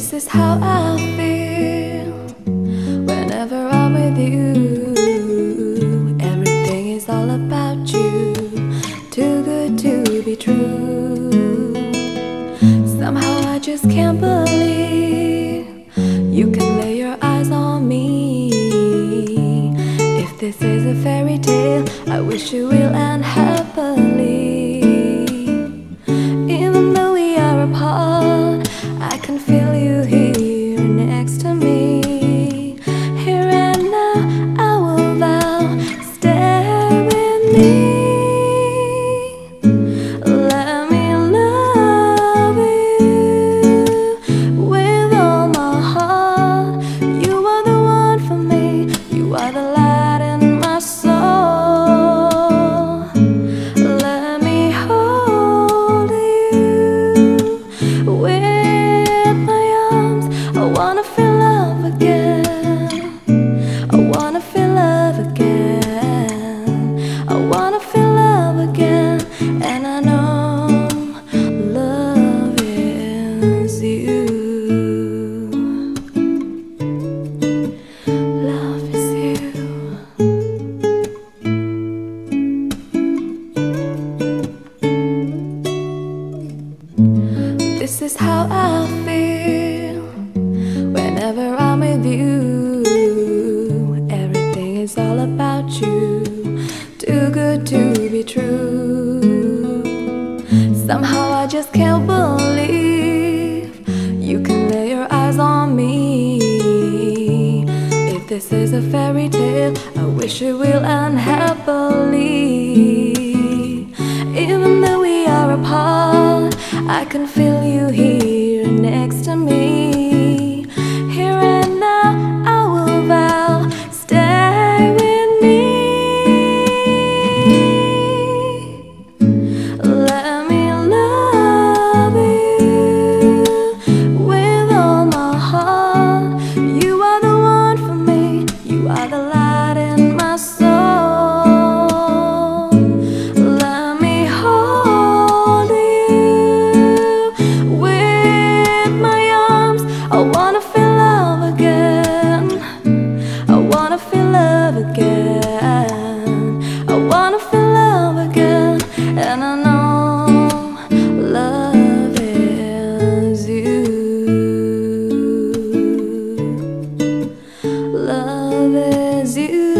This is how I feel whenever I'm with you. Everything is all about you, too good to be true. Somehow I just can't believe you can lay your eyes on me. If this is a fairy tale, I wish it will end happily. Even though we are apart, I can feel you here next to me. Here and now, I will vow, stay with me. Let me love you with all my heart. You are the one for me. You are the light in my soul. Let me hold you with my arms. I wanna feel love again. I wanna feel love again. I wanna feel love again. And I know love is you. Love is you. This is how I feel whenever I'm with you. Everything is all about you, too good to be true. Somehow I just can't believe you can lay your eyes on me. If this is a fairy tale, I wish it will end happily. Even though we are apart, I can feel you here next to me. Here and now, I will vow, stay with me. Let me love you with all my heart. You are the one for me. You are the light in my soul. Let me hold you with my arms. I wanna feel love again. I wanna feel love again. I wanna feel love again. And I know love is you. Love is you.